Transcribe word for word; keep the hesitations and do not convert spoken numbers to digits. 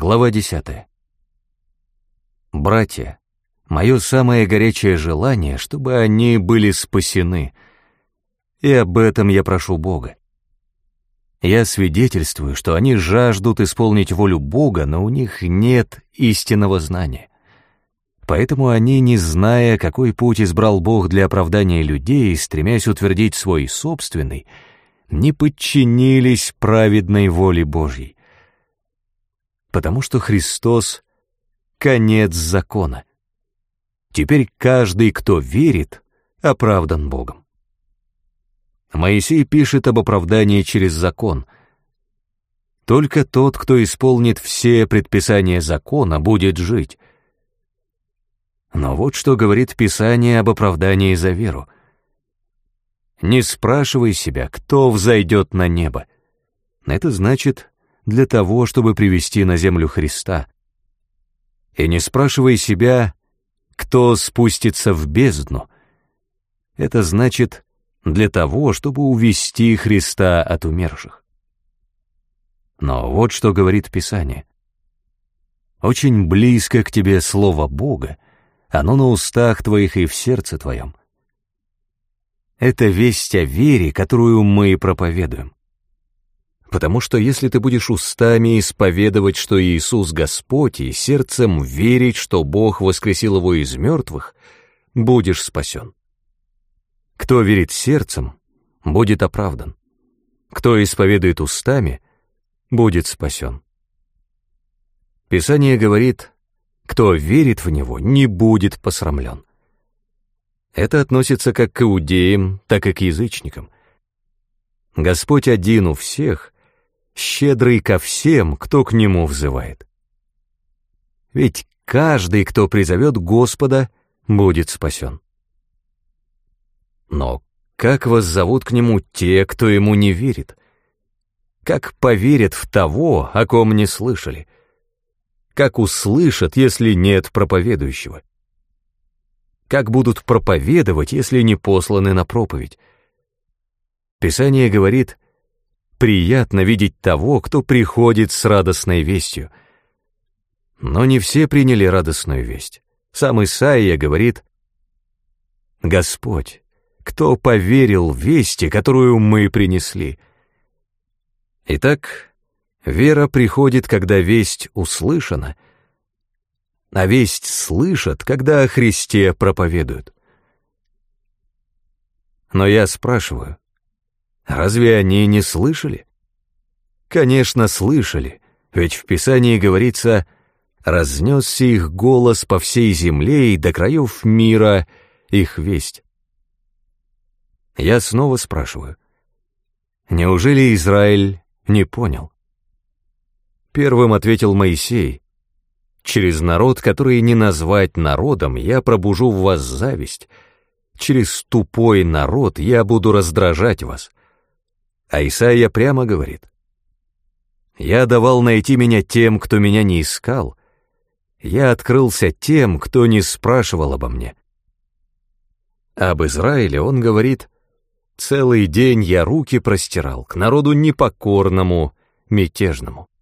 Глава десятая. Братья, мое самое горячее желание, чтобы они были спасены, и об этом я прошу Бога. Я свидетельствую, что они жаждут исполнить волю Бога, но у них нет истинного знания. Поэтому они, не зная, какой путь избрал Бог для оправдания людей, стремясь утвердить свой собственный, не подчинились праведной воле Божьей. Потому что Христос — конец закона. Теперь каждый, кто верит, оправдан Богом. Моисей пишет об оправдании через закон. Только тот, кто исполнит все предписания закона, будет жить. Но вот что говорит Писание об оправдании за веру. Не спрашивай себя, кто взойдет на небо. Это значит, для того, чтобы привести на землю Христа. И не спрашивай себя, кто спустится в бездну. Это значит, для того, чтобы увести Христа от умерших. Но вот что говорит Писание. Очень близко к тебе слово Бога, оно на устах твоих и в сердце твоем. Это весть о вере, которую мы проповедуем. Потому что если ты будешь устами исповедовать, что Иисус Господь, и сердцем верить, что Бог воскресил его из мертвых, будешь спасен. Кто верит сердцем, будет оправдан. Кто исповедует устами, будет спасен. Писание говорит, кто верит в Него, не будет посрамлен. Это относится как к иудеям, так и к язычникам. Господь один у всех, щедрый ко всем, кто к Нему взывает. Ведь каждый, кто призовет Господа, будет спасен. Но как воззовут к Нему те, кто Ему не верит? Как поверят в того, о ком не слышали? Как услышат, если нет проповедующего? Как будут проповедовать, если не посланы на проповедь? Писание говорит, приятно видеть того, кто приходит с радостной вестью. Но не все приняли радостную весть. Сам Исаия говорит, Господь, кто поверил вести, которую мы принесли? Итак, вера приходит, когда весть услышана, а весть слышат, когда о Христе проповедуют. Но я спрашиваю, разве они не слышали? Конечно, слышали, ведь в Писании говорится, разнесся их голос по всей земле и до краев мира их весть. Я снова спрашиваю, неужели Израиль не понял? Первым ответил Моисей, через народ, который не назвать народом, я пробужу в вас зависть, через тупой народ я буду раздражать вас. А Исаия прямо говорит, я давал найти меня тем, кто меня не искал, я открылся тем, кто не спрашивал обо мне. Об Израиле он говорит, целый день я руки простирал к народу непокорному, мятежному.